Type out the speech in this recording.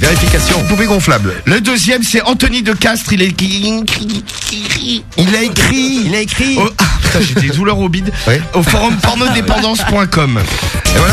Vérification. Poupée gonflable. Le deuxième, c'est Anthony de Castres. Il a écrit. Il a écrit. Putain, j'ai des douleurs au bide. Ouais. Au forum pornodépendance.com.